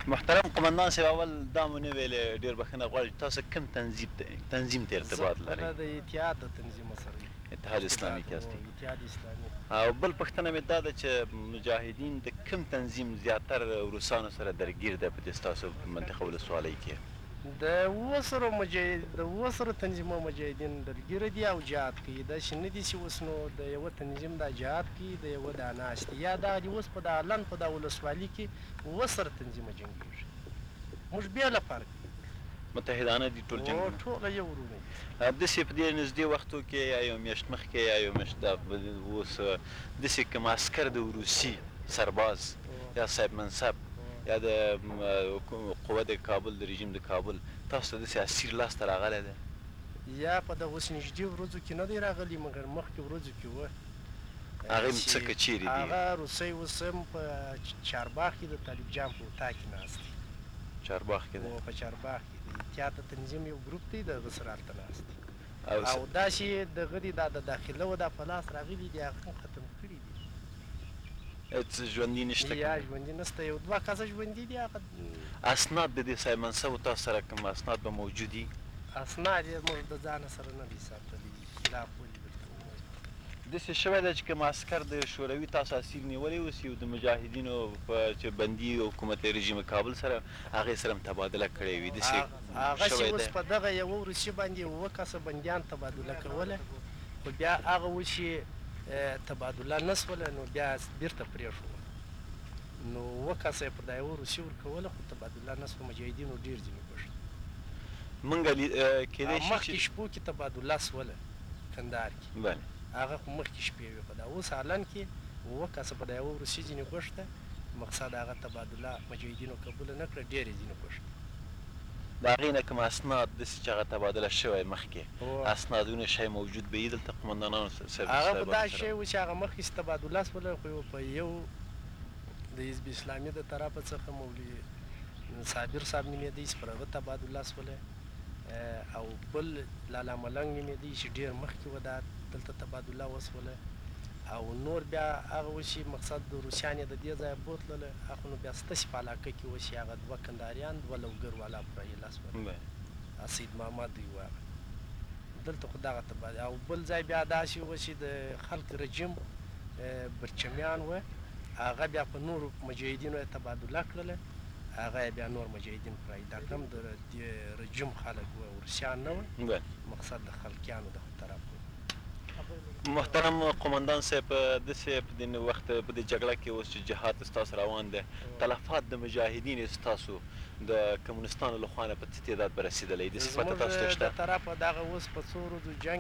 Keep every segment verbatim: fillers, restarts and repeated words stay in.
محترم قمندان صاحب اول دا مو نه ویلې ډېر بښنه غواړم تاسو کوم تنظیم ته تنظیم ته ارتباط لرئ؟ زه د اتحاد د تنظیم سره یم. اتحاد اسلامي کې هستئ. اتحاد اسلامي. او بل پوښتنه مې دا ده چې مجاهدین د کوم تنظیم زیاتر روسانو سره درګیر دی په دې ستاسو منطقه ولسوالۍ کې؟ د اووه سرو مجاهد د اووه سرو تنظیمو مجاهدین درګیره دي او جهاد کوي. داسې نه دي چې اوس نو د یوه تنظیم دا جهاد کوي د یوه دا ناست دي، یا دغه دي اوس په دا الان په دا ولسوالي کې اووه سره تنظیمه جنګېږي. موږ بېله فرق متحدانه دي ټول جنګونه؟ ټوله یو ورونه دي. داسې په دې نږدې وختو کې یا یو میاشت مخکې یا یو میاشت دا اوس داسې کوم عسکر د روسي سرباز یا صاحب منصب یا د قوه د کابل د رژیم د کابل تاسو ته داسې اسیر لاسته راغلی دی؟ یا په دغه اوس نږدې ورځو کې نه دی راغلی، مګر مخکې ورځو کې وه. هغه هم څه که چیرې دي؟ هغه روسۍ اوس هم په چارباغ کې د طالب جان په اطاق کې ناست دی. چارباغ کې دی؟ په چارباغ کې د اتحاد د تنظیم یو ګروپ دی، د هغه سره هلته ناست دی. او داسې دغه دي دا د داخله و دا په لاس راغلي دي، هغه هم ختم کړي دي. هېڅ ژوندي نشته؟ یا ژوندي نشته، یو دوه کسه ژوندي دي. هغه اسناد د دې صاحب منصبو تاسو سره کوم اسناد به موجود دي؟ اسناد یې موږ د ځانه سره نه دي ساتلي، خلاف ولې درته ووایو. داسې شوی ده چې کوم عسکر د شوروي تاسو اسیر نیولی اوس یو د مجاهدینو په چې بندي حکومت رژیم کابل سره هغې سره هم تبادله کړې وي داسې هغسې اوس په دغه یوه روسي باندې اووه کسه بندیان تبادله کوله، خو بیا هغه اوس چې تبادله نه شوله نو بیا بیرته پرېښوه. نو اووه کسه یې پر دا یوه روسي ورکوله، خو تبادله نه شوه. مجاهدینو ډېر ځینې وښت مونږ کېدای شي مخکې شپو کې تبادله شوله کندهار کې. بله هغه خو مخکې شپې وې. په دا اوس حالان کې اووه کسه په دا یوه روسي ځینې غوښته، مقصد هغه تبادله مجاهدینو قبوله نه کړه، ډېرې ځینې غوښته. د هغې نه کوم اسناد داسې چې هغه تبادله شوی مخکې اسنادونه شی موجود به وي دلته قمندانانو سره؟ هغه به دا شی و چې هغه مخکې چې تبادله شوله، خو په یو د حزب اسلامي د طرفه څخه مولوي صابر صاحب نومېدی چې پر هغه تبادله شوله، او بل لالا ملنګ نومېدی چې ډېر مخکې و دا دلته تبادله وشوله. او نور بیا هغه اوس چې مقصد د روسیان یې د دې ځایه بوتلله، هغه نو بیا ستاسې په علاقه کې اوس چې هغه دوه کندهاریان دوه لوګر والا پوره ایله شول، سید محمد دوی و هغه دلته خو دغه تبادله. او بل ځای بیا داسې و چې د خلق رژیم برچمیان و، هغه بیا په نورو مجاهدینو یې تبادله کړله، هغه یې بیا نور مجاهدین پوره دا کم د رژیم خلک و، روسیان نه و، مقصد د خلقیانو د طرف و. محترم قمندان صاحب داسې په دې وخت په دې جګړه کې اوس چې جهاد ستاسو روان دی، تلفات د مجاهدینو ستاسو د کمونستانو له خوا نه په څه تعداد به رسېدلی دي؟ صفته تاسو ته شته؟ زموږ د طرفه دغه اوس په څو ورځو جنګ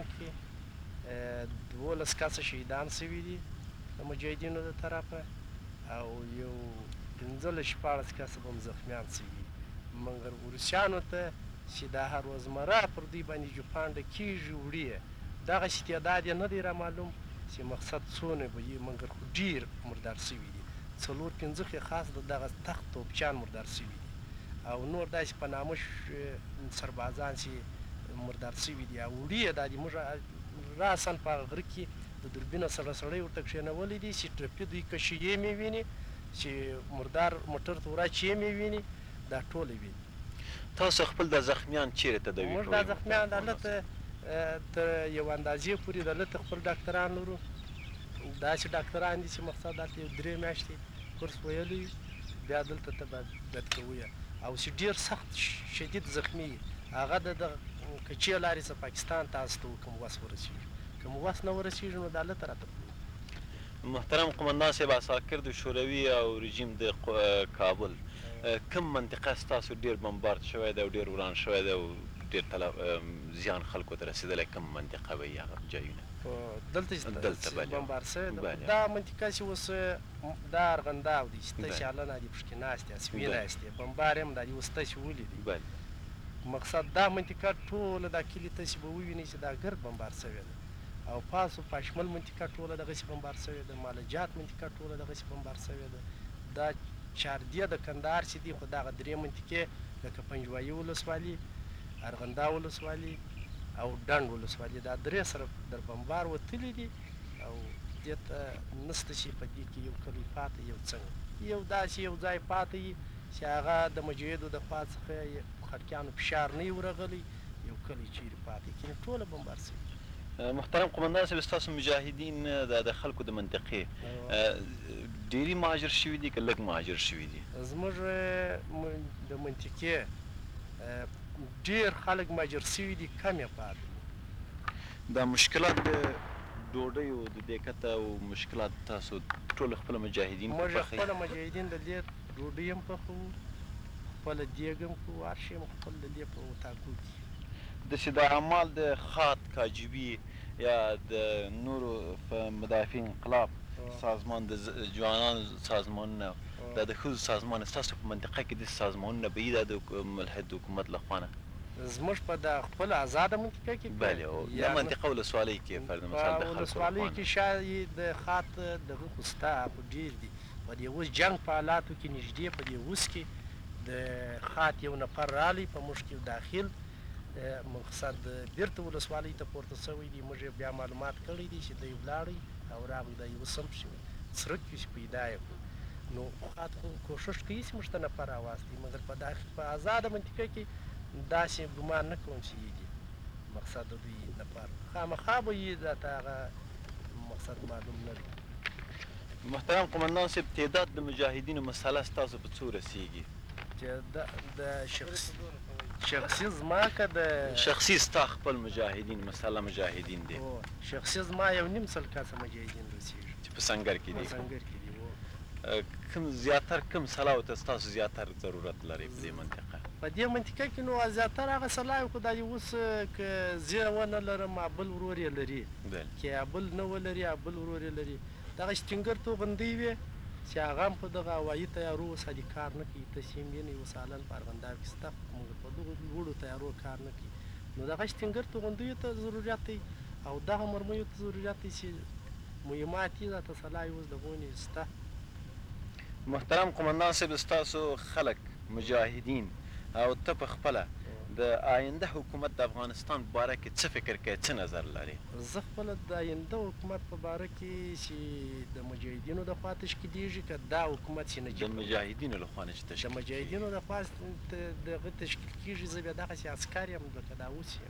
کې دولس کسه شهیدان شوي دي د مجاهدینو د طرفه، او یو پنځلس شپاړس کسه به هم زخمیان شوي دي. مګر روسیانو ته چې دا هر روزمره پر دوی باندې جوپانډه کېږي وړي، دغسې تعداد یې نه دی را معلوم چې مقصد څونه به وي، مګر خو ډېر مردار شوي دي. څلور پنځه خو یې خاص د دغه تخت توپچیان مردار شوي دي، او نور داسې په نامه سربازان چې مردار شوي دي. او وړي یې دا دي، موږ راسن په هغه غره کې د دوربینه سره سړی ورته کښېنولی دي چې ټپي دوی کشي یې مې ویني، چې مردار موټر ته وراچ یې مې ویني، دا ټوله ویني. تاسو خپل د زخمیان چیرې تداوي کوئ؟ موږ دا زخمیان دلته تر یو اندازې پورې دلته خپل ډاکټران لرو. داسې ډاکټران دي چې مقصد دلته یو درې میاشتې کورس ویلی، بیا دلته ته به بد کوو. او چې ډېر سخت شدید زخمي هغه د دغه کچې لارې څخه پاکستان تاسو ته کوم وس ورسېږي، کوم وس نه ورسېږي نو دا هلته راته محترم قمندان صاحب، عساکر د شوروي او رژیم د کابل کوم منطقه ستاسو ډېر بمبارد شوی دی او ډېر وران شوی دی او ډېر زیان خلکو ته رسېدلی، کوم منطقه به وي هغه ځایونه؟ دلته چې بمبار شوی دی دا منطقه چې اوس دا ارغنداو دی، ستاسې هلنه دي پکښې ناست دي، سوي ناست دي، بمبار هم دا دي اوس تاسې ولیدئ. مقصد دا منطقه ټوله دا کلي تاسې به ووینئ چې دا ګرد بمبار شوې ده، او پاسو پاشمل منطقه ټوله دغسې بمبار شوې ده، مالجات منطقه ټوله دغسې بمبار شوې ده. دا چاردې د کندهار چې دي خو دغه درې منطقې لکه پنجوایي ولسوالي، ارغندا ولسوالي او ډنډ ولسوالي، دا درې سره در بمبار وتلي دي، او دې ته نشته چې په دې کې یو کلی پاتې یو څنګه یو داسې یو ځای پاتې وي چې هغه د مجاهدو د خوا څخه خلکیانو فشار نه وي ورغلی یو کلی چیرې پاتې کړي ټوله بمبار شوي. محترم قمندان صاحب ستاسو مجاهدین د خلکو د منطقې ډېري مهاجر شوي دي که لږ مهاجر شوي دي؟ زموږ د منطقې ډېر خلک مهاجر شوي دي کم یې پاتې دي. دا مشکلات د ډوډیو د دې کته او مشکلات تاسو ټول خپله مجاهدین موږ خپله مجاهدین د دې ډوډۍ هم پخوو خپله دیګ هم کوو هر شی هم خپل د دې په اطاقو کې. داسې د اعمال د خات کاجبي یا د نورو مدافع انقلاب سازمان د جوانانو سازمانونه دا د ښځو سازمان ستاسو په منطقه کې داسې سازمانونه به وي دا د ملحد حکومت له خوا نه؟ زموږ په د خپل آزاده منطقه کې بله دا منطقه ولسوالۍ کې فرض مثال د خلکو ولسوالۍ کې شاید د خات دغه خو شته خو ډېر دي په دې اوس جنګ په حالاتو کې نږدې په دې اوس کې د خات یو نفر رالی په موږ کې داخل مقصد بیرته ولسوالۍ ته پورته شوی دی. موږ بیا معلومات کړی دي چې دی ولاړی او راغی دا یو سم شوی څرک کې چې پیدا یې کړو نو خات خو کوشش کوي چې موږ ته نفر راواستي مګر په داخل په آزاده منطقه کې داسې ګمان نه کوم چې یږي مقصد د دوی نفر خامخا به یې راته هغه مقصد معلوم نه دی. محترم قمندان صاحب تعداد د مجاهدینو مسله ستاسو په څو رسیږي؟ چې د شخصي زما که د شخصي ستا خپل مجاهدین مسله مجاهدین دي؟ شخصي زما یو نیم سل کسه مجاهدین رسیږي چې په سنګر کې دي. په سنګر کې دي. کوم زیاتر کوم سلاو ته ستاسو زیاتر ضرورت لري په دې منطقه؟ په دې منطقه کې نو زیاتر هغه سلاو خو دا اوس که زه ونه لرم بل ورور یې لري که بل نه ولري بل ورور یې لري دغه شتنګر توغندۍ وي چې هغه هم په دغه هوایي تیارو اوس هدي کار نه کوي تسیم یې اوس حالا په ارغنداب کې شته موږ په دغو لوړو تیارو کار نه کوي نو دغه شتنګر توغندیو ته ضرورت دی او دغه مرمیو ته ضرورت دی چې مهمات یې دا تسلای اوس د غونې شته. محترم قمندان صاحب ستاسو خلک مجاهدین او ته په خپله د آینده حکومت د افغانستان په باره کې څه فکر کوي څه نظر لري؟ زه خپله د آینده حکومت په باره کې چې د مجاهدینو د خوا تشکیلیږي که دا حکومت چې نجیب د مجاهدینو له خوا نه چې تشکیل د مجاهدینو د خوا دغه تشکیل کېږي زه بیا دغسې عسکر یم لکه دا اوس یم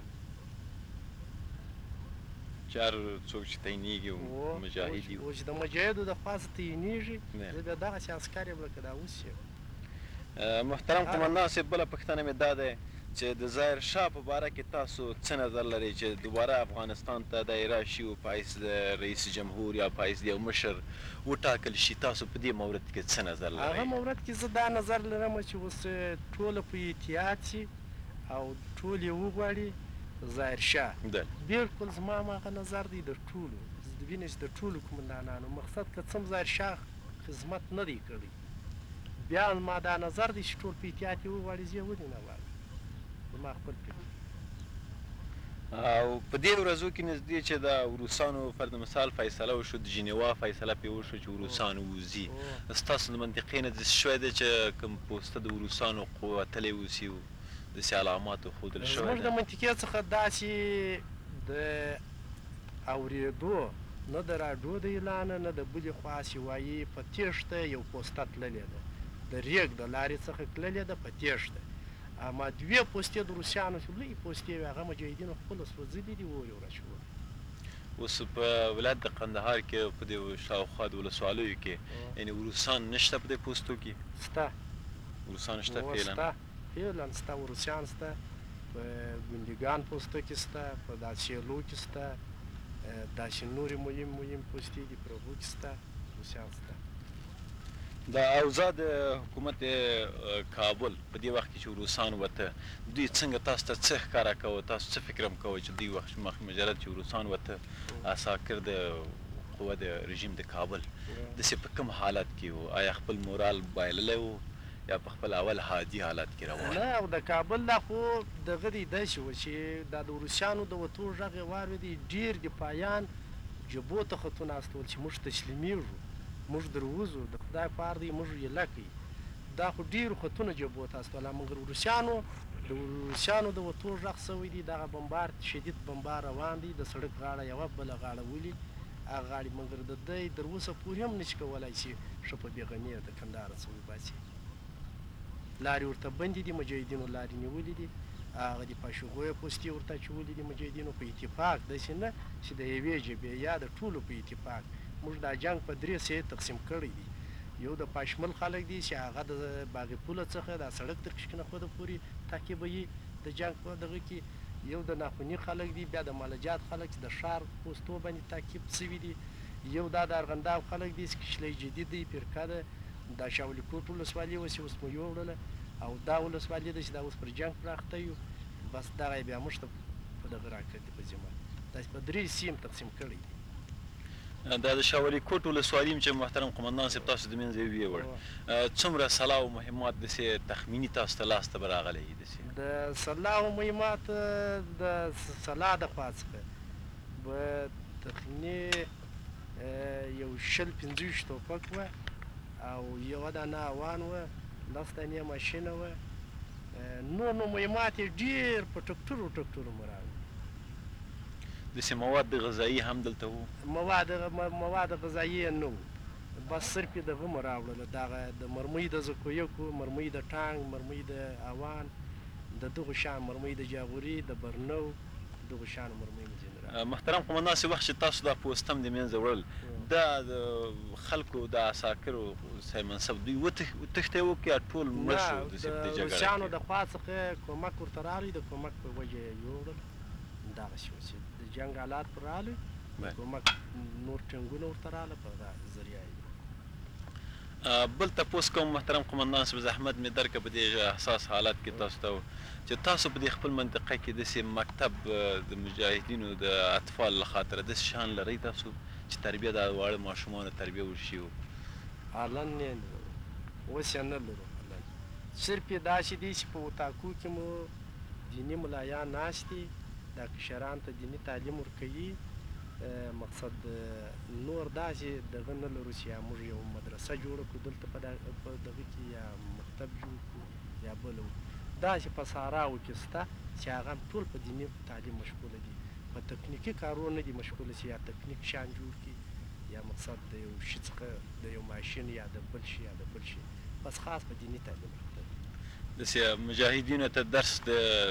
چې هر څوک چې تعینېږي مجاهد وي چې د مجاهدو د خوا څه تعینېږي زه بیا دغسې عسکر یم لکه دا اوس یم. محترم قمندان صاحب بله پوښتنه مې دا دی چې د ظاهر شاه په باره کې تاسو څه نظر لرئ چې دوباره افغانستان ته دی راشي او په حیث د رئیس جمهور یا په حیث د یو مشر وټاکل شي تاسو په دې مورد کې څه نظر لرئ؟ هغه مورد کې زه دا نظر لرم چې اوس ټوله په اتحاد شي او ټول یې وغواړي ظاهر شاه بلکل زما هماغه نظر دی د ټولو وینې چې د ټولو قومندانانو مقصد که څه ظاهر شاه خدمت نه دی کړی بیا ما دا نظر دی چې ټول په اتحاد یې وغواړي زه یې ولې نه غواړم زما خپل فکر. او په دې ورځو کې نږدې چې د روسانو فرض مثال فیصله وشو د ژنیوا فیصله پرې وشو چې روسان ووځي ستاسو د منطقې نه داسې شوی دی چې کوم پوسته د روسانو وتلی اوسي داسې علاماتو ښودل شوی زموږ د منطقې څخه داسې د اورېدو نه د راډیو د اعلانه نه د بلې خوا سوایي په تېښته یو پوسته تللې ده د ریګ د لارې څخه تللې ده په تېښته اما دوې پوستې د روسیانو چې لویې پوستې وې هغه مجاهدینو خپله سوځلي دي اور یې ورچول. اوس په ولایت د قندهار کې په دې شاوخوا د ولسوالیو کې یعنې روسان نشته په دې پوستو کې؟ شته روسان شته فعلا فعلا شته روسیان شته په ګوندګان پوسته کې شته په داسېلو کې شته داسې نورې مهم مهم پوستې دي په هغو کې شته روسیان شته. د اوضاع د حکومت کابل په دې وخت کې چې روسان وته دوی څنګه تاسو ته څه ښکاره کوه تاسو څه فکر هم کوئ چې دوی وخت مجرد چې روسان وته عساکر د قوه د رژیم د کابل داسې په کوم حالت کې و آیا خپل مورال بایللی و یا په خپل اول عادي حالت کې روان؟ نه او د کابل دا خو دغه دی داسې و چې دا د روسیانو د وتو غږ یې واورېدی ډېر دفاعیان جبهو ته خطونه استول چې موږ تسلیمیږو موږ درووځو د خدای په ار دی موږ یې لکئ دا خو ډېرو خطونه جبهو ته استوله مګر روسیانو د روسیانو د وتو غږ شوی دی دغه بمبار شدید بمبار روان دی د سړک غاړه یوه بله غاړه ولي هغه غاړې مګر د دی تر اوسه پورې هم نشي کولی چې ښه په بېغمي د کندهار څخه وباسي. لارې ورته بندې دي، مجاهدینو لارې نیولې دي، هغه د پاشوغویه پوستې ورته اچولي دي مجاهدینو په اتفاق، داسې نه چې د یوې ژبې یا د ټولو په اتفاق. موږ دا جنګ په درې سیې تقسیم کړی دی. یو د پاشمل خلک دي چې هغه د باغ پوله څخه دا سړک تر کشکنخوده پورې تعقیبوي د جنګ په دغه کې، یو د ناخوني خلک دي، بیا د مالجات خلک چې د ښار پوستو باندې تعقیب شوي دي، یو دا د ارغنداب خلک دي چې کشلی جدید دی، پیرکه ده، دا شاولي کوټ ولسوالي وه چې اوس مو یوړله، او دا ولسوالي ده چې دا اوس پر جنګ پراخته یو. بس دغه یې بیا موږ ته په دغه راکړی دی په ذمه، داسې په درې سیم تقسیم کړی دی. دا د شاولي کوټ ولسوالي چې محترم قمندان صاحب تاسو د منځه یې ویوړ، څومره سلاح او مهمات داسې تخمیني تاسو ته لاسته به راغلی داسې؟ د سلاح او مهمات د سلاح د خوا څخه به تخمیني یو شل پنځه ویشت توپک وه، او یوه دانه اوان وه، لس دانې ماشینه وه، نور نو مهمات یې ډېر په ټکټرو ټکټرو مو راوړل. داسې مواد غذایي هم دلته وو؟ مواد مواد غذایي یې نه وو، بس صرف یې دغه مو راوړله، دغه د مرمۍ د زکویکو، مرمۍ د ټانک، مرمۍ د اوان، د دغو شان مرمۍ د جاغوري، د برنو، دغو شانو مرمۍ مو ځینې راوړل. محترم قمندان صاحب، وخت چې تاسو دا پوسټ هم د منځه وړل، دا د خلکو د عساکرو صاحب منصب دوی وتښتی وو که یا ټول مړه شو د جګړې کې؟ د روسیانو د خوا څخه کومک ورته راغلی، د کومک په وجه یې یوړل، دغسې وه چې د جنګ حالات پر راغلی، کومک نور ټینګونه ورته راغله، په هغه ذریعه یې. بل تپوس کوم محترم قمندان صاحب، زحمت مې درکړه په دې حساس حالت کې تاسو ته چې تاسو په دې خپل منطقه کې داسې مکتب د مجاهدینو د اطفال له خاطره داسې شان لرئ تاسو چې تربیه د واړه ماشومانو تربیه وشي؟ حالا نه لرو، اوس یې نه لرو. حالا صرف یې داسې دی چې په اتاقو کې مو دیني ملایان ناست دي، دا کشران ته دیني تعلیم ورکوي، مقصد نور داسې دغه نه لرو چې یا موږ یو مدرسه جوړه کړو دلته په دغه کې، یا مکتب جوړ کړو یا بله وکړو. داسې په صحراو کې شته چې هغه هم ټول په دیني تعلیم مشغوله دي، په تکنیکي کارونو نه دي مشغوله چې یا تکنیک شان جوړ کړي، یا مقصد د یو شي څخه د یو ماشین یا د بل شي یا د بل شي، بس خاص په دیني تعلیم اخته دي. داسې مجاهدینو ته درس د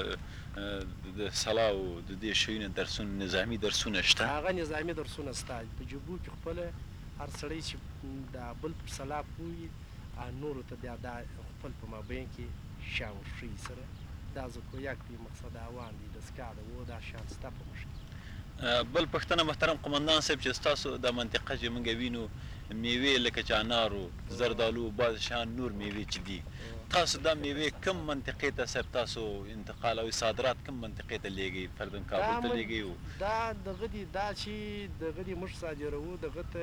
د سلا او د دې شیونو درسونه، نظامي درسونه شته؟ هغه نظامي درسونه شته په جبو کې، خپله هر سړی چې د بل پر سلا پوهي، نورو ته بیا دا خپل په مابین کې شان ورښیي سره، دا زکویک دی، مقصد اوان دی، دستګاه ده، و دا شان شته په موږ کې. بل پوښتنه محترم قمندان صاحب، چې ستاسو دا منطقه چې موږ وینو میوې لکه چې انارو، زردالو، بعض شان نور میوې چې دي، تاسو دا میوې کوم منطقې ته صاحب تاسو انتقال او صادرات کوم منطقې ته لیږئ؟ فردن کابل ته لیږئ؟ دا دغه دي، دا چې دغه دي موږ صادروو دغه ته،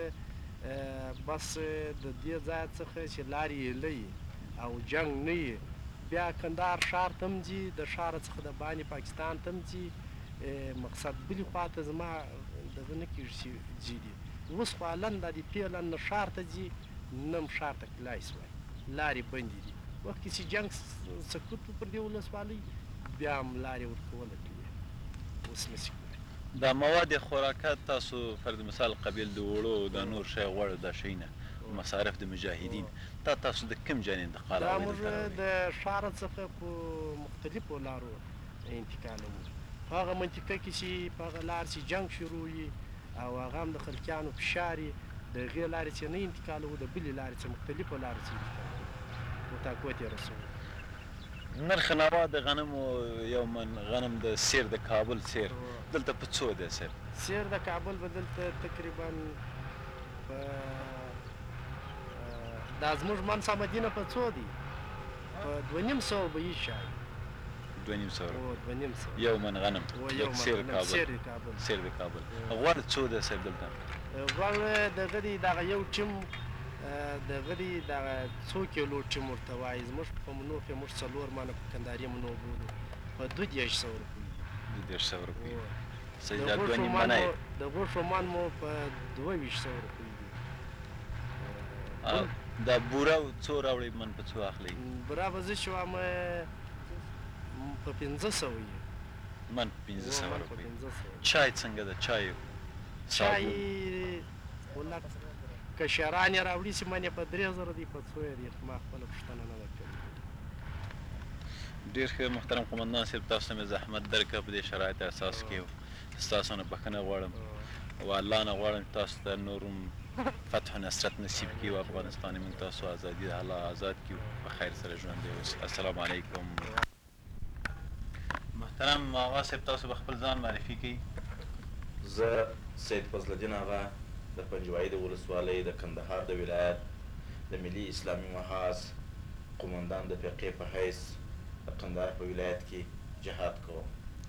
بس د دې ځای څخه چې لارې یې لري او جنګ نه وي، بیا کندهار ښار ته هم ځي، د ښاره څخه د باندې پاکستان ته هم ځي، مقصد بلې خوا ته زما دغه نه کېږي چې ځي دي. اوس خو الن دا د پیلن نه ښار ته ځي، نه هم ښار ته تللی شوی، لارې بندې دي. وخت کې چې جنګ سکوت پر دې ولسوالۍ، بیا هم لارې ورکوله کړي، اوس نشي کولی. دا مواد خوراکات تاسو فرض مثال قبیل د وړو د نور شی غوړ د شی نه مصارف د مجاهدین تا تاسو د کوم جان انتقال؟ دا موږ د ښار څخه په مختلفو لارو انتقالوو، په هغه منطقه کې چې په هغه لار چې جنګ شروع وي او هغه هم د خلکیانو فشار وي، د هغې لارې چې نه انتقالوو، د بلې لارې چې مختلفو لارو چې انتقالوو، اتاقو ته یې رسوو. نرخ نوا د غنمو یو من غنم د سیر د کابل سیر دلته په څو دی سیر؟ سیر د کابل به دلته تقریبا په دا زموږ منصا مدینه په څو دی؟ په دوه نیم سوه به یې شاید. دوه نیم سوه؟ دوه نیم سوه یو من غنم سیر کابل. سیر د کابل. سیر د کابل. غوړ څو دی صاحب دلته؟ غوړ دغه دی، دغه یو ټیم دغه دی، دغه څو کیلو ټیم ورته وایي، زموږ په منو کې موږ څلور مانه په کندهاري منو بولو، په دوه دېرش سوه روپۍ. دوه دېرش سوه روپۍ. د غوښو من مو په دوه ویشت سوه روپۍ دي. دا بوره څو راوړئ؟ من په څو اخلئ؟ بوره به زه چې وایم په پنځه سوه یې. من په پنځه سوه روپۍ. چای څنګه ده؟ چای چای کشران یې راوړي چې من یې په درې زره دی، په څو یې دی، ما خپله پوښتنه نه ده کړې. ډېر ښه محترم قومندان صاحب، تاسو ته مې زحمت درکړه په دې شرایطو اساس کې ستاسو نه بښنه غواړم او الله نه غواړم تاسو ته نور هم فتح و نصرت نصیب کړي او افغانستان موږ تاسو ازادي الله آزاد کړي په خیر سره ژوندی اوسئ. السلام علیکم. محترم آغا صاحب، تاسو به خپل ځان معرفي کړئ. زه سید فضل الدین آغا د پنجوایي د ولسوالۍ د کندهار د ولایت د ملي اسلامي محاذ قومندان د فقیه په حیث د کندهار په ولایت کې جهاد کوم.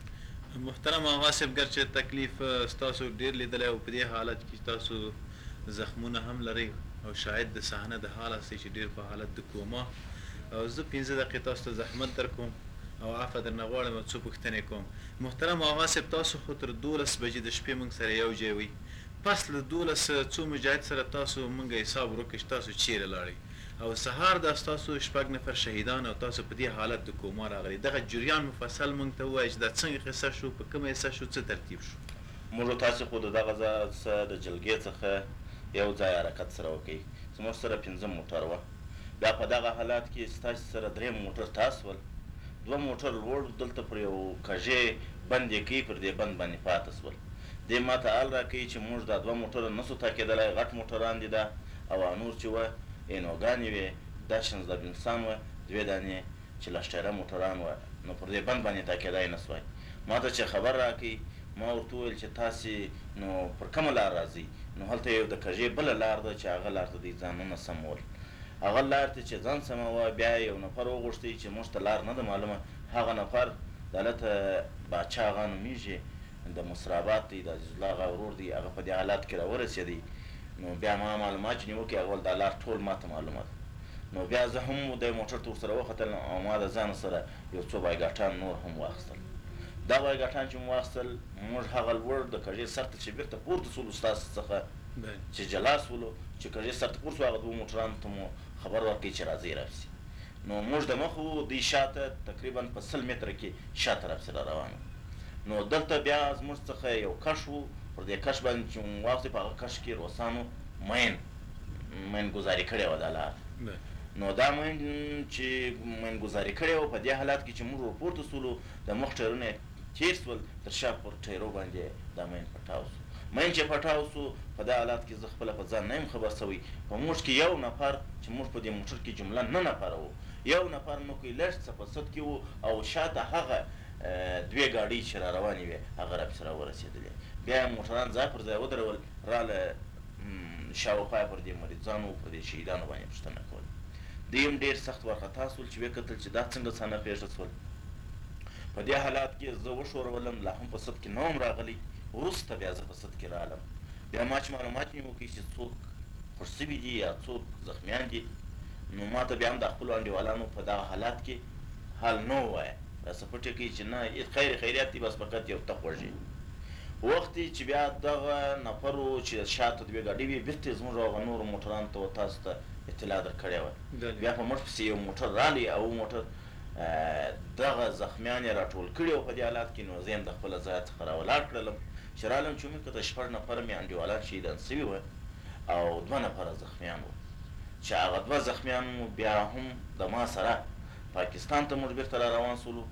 محترم آغا صاحب، ګرچې تکلیف ستاسو ډېر لیدلی او په دې حالت کې تاسو زخمونه هم لرئ او شاید د صحنه د حال هستئ چې ډېر په حالت د کوما، او زه پنځه دقیقې تاسو ته زحمت در کوم او عفه درنه غواړم او څو پوښتنې کوم. محترم آغا صاحب، تاسو خو تر دولس بجې د شپې موږ سره یو ځای وئ. پس له دولس څو مجاهد سره تاسو موږ حساب وکړئ چې تاسو چیرې لاړئ او سهار دا ستاسو شپږ نفر شهیدان او تاسو په دې حالت د کوما راغلي. دغه جریان مفصل موږ ته ووایئ چې دا څنګه قصه شو، په کومه حصه شو، څه ترتیب شو؟ موږ تاسو خو د دغه ځای څخه د جلګې څخه یو ځای حرکت سره وکړئ. زموږ سره پنځه موټر وه. بیا په دغه حالات کې ستاسو سره درې موټر تاس ول، دوه موټر لوړ دلته پر یو کژې بند یې کوي، پر دې بند باندې پاته سول. دې ما ته حال راکوي چې موږ دا دوه موټره نسو تاکېدلی، غټ موټران دي دا، او نور چې وه اینوګانې وې، دا شانزده بینسان وه، دوې دانې چې لشټیره موټران وه، نو پر دې بند باندې تاکېدی نه سوای. ما ته چې خبر راکوي ما ورته وویل چې تاسې نو پر کومه لار راځئ؟ نو هلته یو د کژې بله لار ده چې هغه لار ته دوی ځانونه سمول. هغه لار ته چې ځان سموه، بیا یو نفر وغوښتئ چې موږ ته لار نه ده معلومه. هغه نفر د هلته باچا هغه نومیږي، د مصرابات دی، د عزیز الله هغه ورور دی، هغه په دې حالات کې راورسېدی. نو بیا ما معلومات چې نیوکې هغه دا لار ټول ما ته معلومه ده. نو بیا زه هم د موټر ته ورسره وختلم او ما د ځان سره یو څو بایګاټان نور هم واخیستل. دا بایګاټان چې مو واخیستل، موږ هغه لوړ د کژې سر ته چې بېرته پورته سولو ستاسو څخه چې جلا سولو، چې کژې سر ته پورته سو، هغه دوو موټرانو ته مو خبر ورکړئ چې راځئ راپسې. نو موږ د مخ وو، دوی شاته تقریبا په سل متره کې شاته راپسې را روان وو. نو دلته بیا زموږ څخه یو کش وو، پر دې کش باندې چې مو واخیستې، په هغه کش کې روسانو مین مین ګزاري کړې وه دا لار. نو دا مین چې مین ګزاري کړې وه، په دې حالات کې چې موږ ورپورته سولو، د مخ ټایرونه یې تېر سول، تر شا پر ټایرو باندې دا مین پټاو سو. مین چې پټاو سو، په دا حالات کې زه خپله په ځان نه یم خبر سوی. په موږ کې یو نفر چې موږ په دې موټر کې جمله نه نفره وو، یو نفر نو کوی لږ څه په سد کې وو، او شاته هغه دوې ګاډۍ چې را روانې وې هغه راپسې راورسېدلې. بیا یې موټران ځای پر ځای ودرول، راله شاوخوا یې پر دې مریضانو، پر دې شهیدانو باندې پوښتنه کوله. دوی هم ډېر سخت وارخطا سول چې ویې کتل چې دا څنګه څانه پېښه سول. په دې حالات کې زه وښورولم، لا هم په سد کې نه وم راغلی. وروسته بیا زه په سد کې راغلم. بیا ما چې معلومات مې وکړي چې څوک خوړ سوي دي یا څوک زخمیان دي، نو ما ته بیا هم د خپلو انډیوالانو په دغه حالات کې حال نه ووایه، راسه پټې کوي چې نه خیر خیریت دي، بس فقط یو ته خوږ یې. وخت چې بیا دغه نفر و چې شاته دوې ګاډۍ وې، بېرته یې زموږ هغه نورو موټرانو ته تاسو ته اطلاع در کړې وه. بیا په موږ پسې یو موټر رالی، او موټر دغه زخمیان یې راټول کړي وو په دې حالات کې. نو زه یې هم د خپله ځایه څخه راولاړ کړلم، چې رالم چې ومې کته شپږ نفره مې انډیوالان شهیدان سوي وه او دوه نفره زخمیان وو، چې هغه دوه زخمیان مو بیا هم د ما سره پاکستان ته موږ بېرته را روان سولو،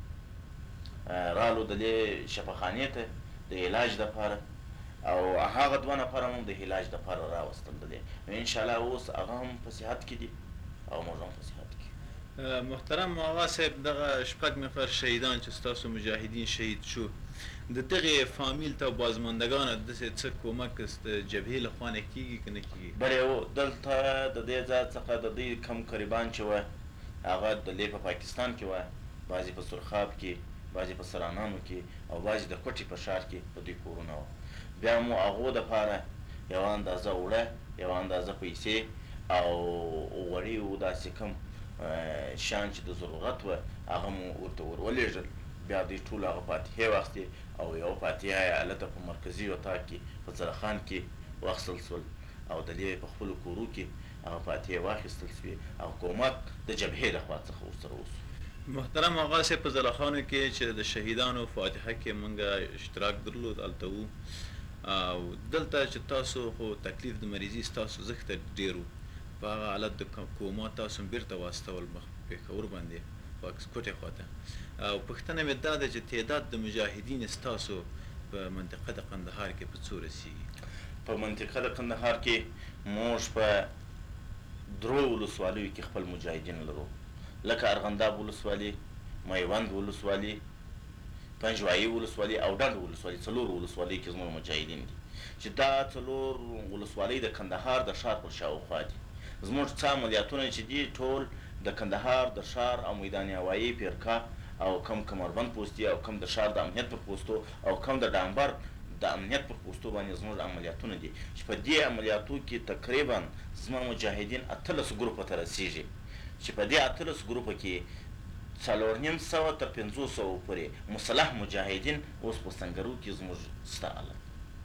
رالو د دې شفاخانې ته د علاج دپاره، او هغه دوه نفره هم د علاج دپاره راوستل د دې. نو انشاءالله اوس هغه هم په صحت کې دي او موږ هم په صحت کې. محترم آغا صاحب، دغه شپږ نفر شهیدان چې ستاسو مجاهدین شهید شو، د دغې فامیل ته او بازماندګانو داسې څه کومک د جبهې له خوا نه کېږي که نه کېږي؟ بلې هو، دلته د دې ځای څخه د دوی کم قریبان چې وه، هغه د دې په پاکستان کې وه، بعضې په سرخاب کې، بعضې په سرانانو کې، او بعضې د کوټې په ښار کې د دوی کورونه وه. بیا مو هغو دپاره یوه اندازه اوړه، یوه اندازه پیسې او غوړي و، داسې کم شیان چې د ضرورت وه هغه مو ورته ور ولېږل. بیا دوی ټول هغه فاتحې واخیستې، او یوه فاتحه یې هلته په مرکزي اتاق کې په زرخان کې واخیستل سول، او د دې په خپلو کورو کې هغه فاتحې واخیستل سوې، او کومک د جبهې له خوا څخه ورسره وسو. محترم آغا صاحب، په زلخانو کې چې د شهیدانو فاتحه کې موږ اشتراک درلود، هلته وو، او دلته چې تاسو خو تکلیف د مریضي ستاسو زښته ډېر و، په هغه حالت د کوما تاسو هم بېرته واستول مخ پېښور باندې، پاکس کوټې خواته او پوښتنه مې دا ده چې تعداد د مجاهدین ستاسو په منطقه د قندهار کې په څو رسیږي؟ په منطقه د قندهار کې موږ په درو ولسوالیو کې خپل مجاهدین لرو، لکه ارغنداب ولسوالي، میوند ولسوالي، پنجوایي ولسوالي او ډنډ ولسوالي. څلور ولسوالۍ کې زموږ مجاهدین دي چې دا څلور ولسوالۍ د کندهار د ښار پر شاوخوا دي. زموږ څه عملیاتونه چې دي ټول د کندهار د ښار او میدان هوایي پیرکا او کم کمربند پوستي او کم د ښار د امنیت پر پوستو او کم د ډامبر د امنیت پر پوستو باندې زموږ عملیاتونه دي چې په دې عملیاتو کې تقریبا زموږ مجاهدین اتلس ګروپه ته رسیږي چې په دې اتلس ګروپه کې څلور نیم سوه تر پنځو سوو پورې مسلح مجاهدین اوس په سنګرو کې زموږ شته هلته.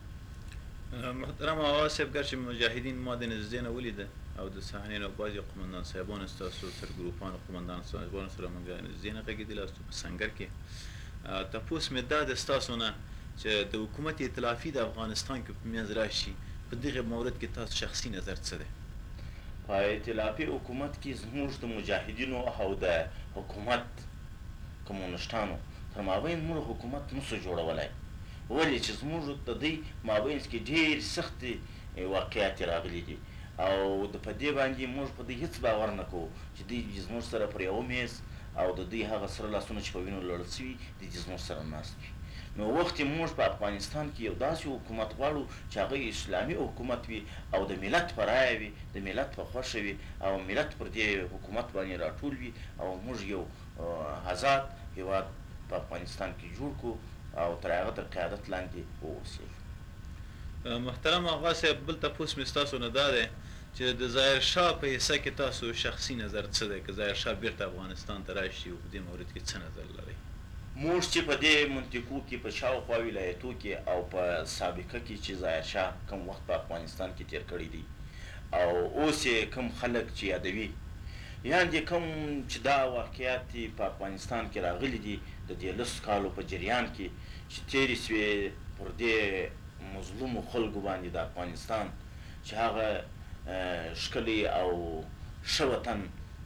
محترم آقا صاحب ګرچې مجاهدین ما د نږدې نه ولیده او د صحنې نه بعضې قمندان صاحبانو ستاسو سرګروپانو قمندان صاحبانو سره موږ نږدې نه غږېدلي استو په سنګر کې. تپوس مې دا د ستاسو نه چې د حکومت ائتلافي د افغانستان کې په منځ راشي په دغه مورد کې تاسو شخصي نظر څه دی؟ په ائتلافي حکومت کې زموږ د مجاهدینو او د حکومت کمونیسټانو تر مابین موږ حکومت نسو جوړولی، ولې چې زموږ د دوی مابینځ کې ډېرې سختې واقعات راغلي دي او د په دې باندې موږ په دې هېڅ باور نه کوو چې دوی زموږ سره پر یوه میز او د دوی هغه سره لاسونه چې په وینو لړل سوي دوی زموږ سره ناست وي. نو وخت موږ په افغانستان کې یو داسې حکومت غواړو چې هغه اسلامي حکومت وي او د ملت په رایه وي، د ملت په خوښه وي او ملت پر دې حکومت باندې راټول وي او موږ یو آزاد هېواد په افغانستان کې جوړ کړو او تر هغه تر قیادت لاندې واوسېږو. محترم آقا صاحب بل تپوس مې ستاسو نه دا دی چې د ظاهر شاه په حصه کې تاسو شخصي نظر څه دی که ظاهر شاه بیرته افغانستان ته راشي په دې مورد کې څه نظر لرئ؟ موږ چې په دې منطقو کې په شاوخوا ولایتو کې او په سابقه کې چې ظاهر شاه کم وخت په افغانستان کې تیر کړی دی او اوس یې کم خلک چې یادوي یعنې کوم چې دا واقعیات په افغانستان کې راغلي دي د دې لسو کالو په جریان کې چې تېرې سوې پر دې مظلومو خلکو باندې د افغانستان چې هغه ښکلی او ښه وطن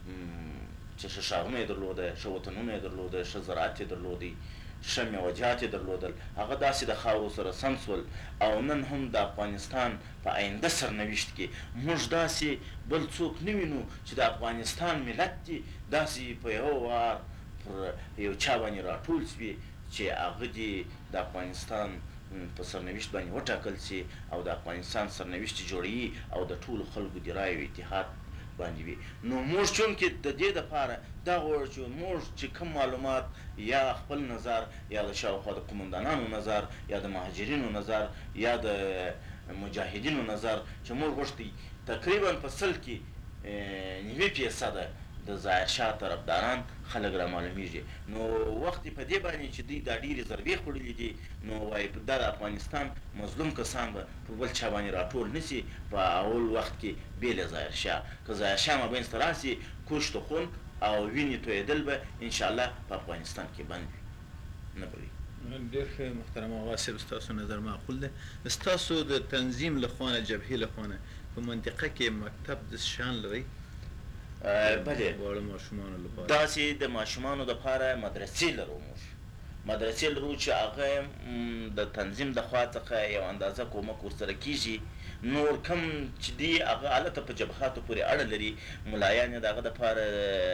چې ښه ښارونه یې درلوده، ښه وطنونه یې درلوده، ښه زراعت یې درلودی، ښه میوهجات یې درلودل، هغه داسې د خاورو سره سم سول او نن هم د افغانستان په آینده سرنوشت کې موږ داسې بل څوک نه وینو چې د افغانستان ملت دي داسې په یوه وار پر یو چا باندې راټول سوي چې هغه دې د افغانستان په سرنوشت باندې وټاکل سي او د افغانستان سرنوشت جوړوي او د ټولو خلکو د رایو اتحاد باندې وي. نو موږ چونکې د دې دپاره دا غواړو چې موږ چې کوم معلومات یا خپل نظر یا د شاوخوا د قمندانانو نظر یا د مهاجرینو نظر یا د مجاهدینو نظر چې موږ غوښتي تقریبا په سل کې نوي فیصده د ظاهر شاه طرفداران خلک را معلومیږي. نو وخت په دې باندې چې دوی دا ډېرې ضربې خوړلي دي نو وایي دا د افغانستان مظلوم کسان به په بل چا باندې راټول نه سي په اول وخت کې بې له ظاهر شاه. که ظاهر شاه مابینځ ته راسي کشت و خون او وینې تویېدل به انشاءالله په افغانستان کې بند وي نه به وي. ډېر ښه محترم آقا صاحب ستاسو نظر معقول دی. ستاسو د تنظیم له خوا نه جبهې له خوا نه په منطقه کې مکتب د شان لرئ؟ بلې داسې د ماشومانو دپاره مدرسې لرو موږ مدرسې لرو چې هغه د تنظیم د خوا څخه یو اندازه کومک ورسره کېږي. نور کم چې دي هغه هلته په جبهاتو پورې اړه لري، ملایان یې د هغه دپاره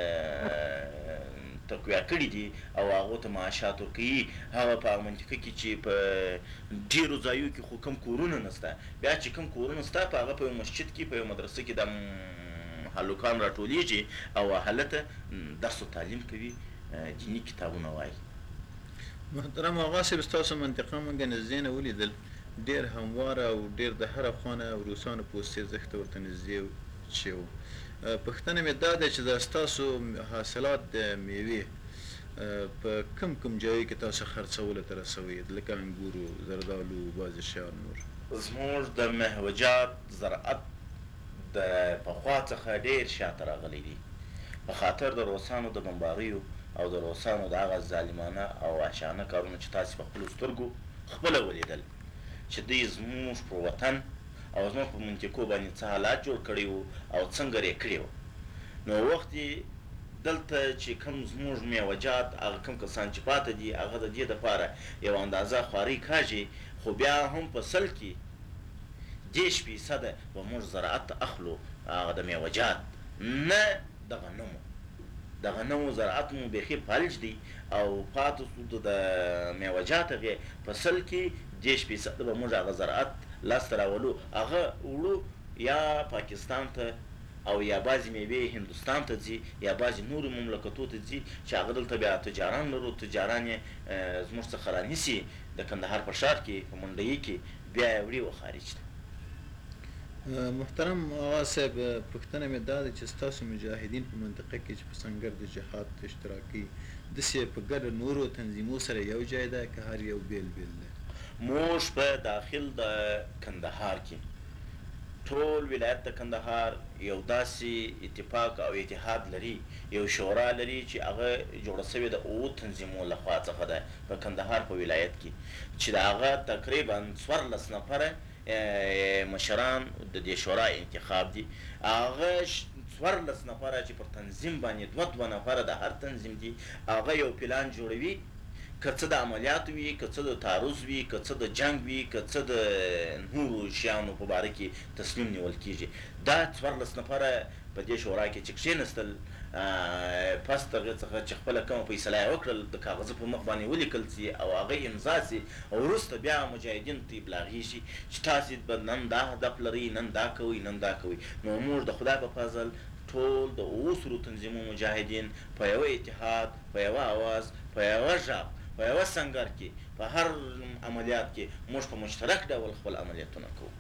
تقویه کړي دي او هغو ته معاشات ورکوي. هغه په هغه منطقه کې چې په ډېرو ځایو کې خو کم کورونه نسته، بیا چې کم کورونه سته په هغه په یو مسجد کې په یو مدرسه کې د هلکان راټولیږي او هلته درس و تعلیم کوي، دیني کتابونه وایي. محترم آقا صاحب ستاسو منطقه موږ نږدې نه ولیدل، ډېر همواره او ډېر د هره خوا نه روسانو پوستې زښته ورته نږدې چې وو. پوښتنه مې دا ده چې دا ستاسو حاصلات د میوې په کوم کوم ځایو کې تاسو خرڅولو ته رسوئ لکه انګورو، زردالو، بعضې شیان نور؟ زموږ د مهوجات زراعت د پخوا څخه ډېر شاته راغلی دی په خاطر د روسانو د بمباریو او د روسانو د هغه ظالمانه او وحشانه کارونه چې تاسې په خپلو سترګو خپله ولیدل چې دوی زموږ پر وطن او زموږ په منطقو باندې څه حالات جوړ کړي وو او څنګه یې کړي وو. نو وخت یې دلته چې کوم زموږ میوهجات هغه کوم کسان چې پاته دي هغه د دې دپاره یوه اندازه خوارۍ کاږي، خو بیا هم په سل کې دېرش فیصده به موږ زراعت اخلو هغه د میوهجات، نه د غنمو. د غنمو زراعت مو بیخي فلج دی او پاتې سو د میوهجات هغې په سل کې دېرش فیصده به موږ هغه زراعت لاسته راولو، هغه وړو یا پاکستان ته او یا بعضې میوې هندوستان ته ځي یا بعضې نورو مملکتو ته ځي چې هغه دلته بیا تجاران لرو، تجاران یې زموږ څخه رانیسي د کندهار په ښار کې په منډیي کې بیا یې وړي و خارج ته. محترم آغا صاحب، پوښتنه مې دا ده چې ستاسو مجاهدین په منطقه کې چې په سنګر د جهاد اشتراکي داسې په ګډه نورو تنظیمو سره یو ځای ده که هر یو بیل بیل ده؟ موږ په داخل د کندهار کې ټول ولایت د کندهار یو داسې اتفاق او اتحاد لري، یو شورا لري چې هغه جوړه سوې د اوو تنظیمو لخوا څخه ده په کندهار په ولایت کې، چې د هغه تقریبا څوارلس نفره مشران د دې شورا انتخاب دي. هغه څوارلس نفره چې پر تنظیم باندې دوه دوه نفره د هر تنظیم دي، هغه یو پلان جوړوي، که څه د عملیاتو وي، که څه د تعرض وي، که څه د جنګ وي، که څه د نورو شیانو په باره کې تصمیم نیول کېږي. دا څوارلس نفره په دې شورا کې چې کښېنستل، پس د هغې څخه چې خپله کومه فیصله یې وکړل د کاغذه په مخ باندې ولیکل سي او هغه امضا سي، او وروسته بیا مجاهدینو ته ابلاغېږي چې تاسې به نن دا هدف لرئ، نن دا کوئ، نن دا کوئ. نو موږ د خدای په فضل ټول د اوو سرو تنظیمو مجاهدین په یوه اتحاد، په یوه اواز، په یوه غږ، په یوه سنګر کې په هر عملیات کې موږ په مشترک ډول خپل عملیاتونه کوو.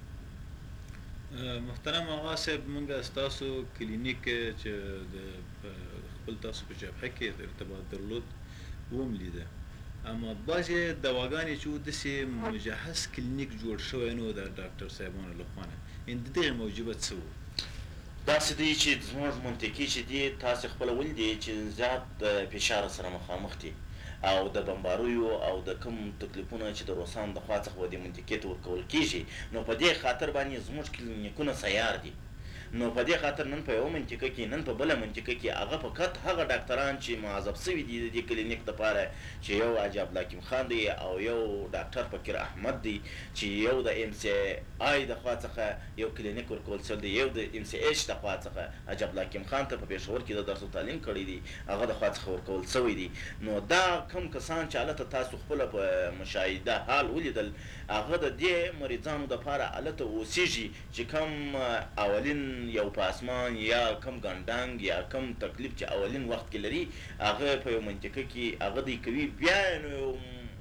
محترم آغا صاحب، موږ ستاسو کلینیک چې د خپل تاسو په جبهه کې ارتباط درلود وم لیده، اما بعضې دواګانې چې و داسې مجهز کلینیک جوړ شوی نه و د ډاکټر صاحبانو له خوا نه، یعنې د دغې موجبت څه و؟ داسې دی چې زموږ منطقې چې دي تاسې خپله ولیدې چې زیات د فشار سره مخامخ دي او د بمباریو او د کوم تکلیفونه چې د روسانو د خوا څخه دې منطقې ته ورکول کېږي، نو په دې خاطر باندې زموږ کلینیکونه سیار دي. نو په دې خاطر نن په یوه منطقه کې، نن په بله منطقه کې هغه فقط هغه ډاکټران چې معذب سوي دي د دې کلینیک دپاره، چې یو حاجي عبدالحکیم خان دی او یو ډاکټر فقیر احمد دی، چې یو د ایم سی آی د خوا څخه یو کلینیک ورکول شوی دی، یو د ایم سی ایچ د خوا څخه حاجي عبدالحکیم خان ته په پېښور کې د درس و تعلیم کړی دی، هغه د خوا څخه ورکول شوی دی. نو دا کوم کسان چې هلته تاسو خپله په مشاهده حال ولیدل، هغه د دې مریضانو دپاره هلته اوسېږي چې کوم اولین یو په اسمان یا کم ګنډنګ یا کم تکلیف چې اولین وخت کې لري، هغه په یو منطقه کې هغه دوی کوي، بیا نو یو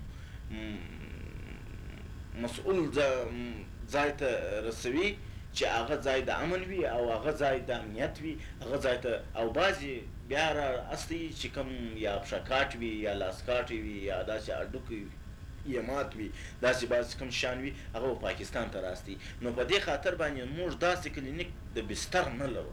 مسؤول ځای ته رسوي چې هغه ځای د امن وي او هغه ځای د امنیت وي، هغه ځای ته او بعضې بیا را اصلي چې کوم یا پښه کاټ وي یا لاس کاټ وي یا داسې هډوکی یې مات وي، داسې بعضې کوم شیان وي، هغه به پاکستان ته راستي. نو په دې خاطر باندې موږ داسې کلینیک د بستر نه لرو.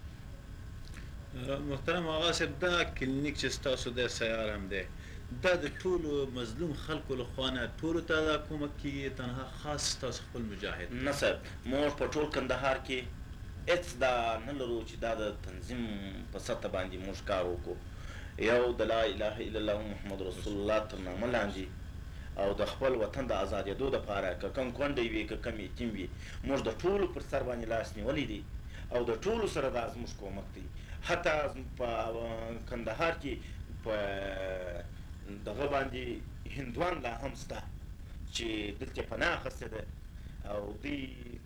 محترم آغا صاحب، دا کلینیک چې ستاسو دی سیار هم دی، دا د ټولو مظلوم خلکو له خوا نه ټولو ته دا کومک کېږي، تنها خاص ستاسو خپل مجاهد؟ نه صاحب، موږ په ټول کندهار کې هېڅ دا نه لرو چې دا د تنظیم په سطح باندې موږ کار وکړو. یو د لا اله الا الله محمد رسول الله تر نامه لاندې او د خپل وطن د ازادېدو دپاره که کوم کونډی وي که کوم یتیم وي، موږ د ټولو پر سر باندې لاس نیولی دی او د ټولو سره دا زموږ کومک دی. حتی په کندهار کې په دغه باندې هندوان لا هم شته چې دلته پناه اخیستې ده او دوی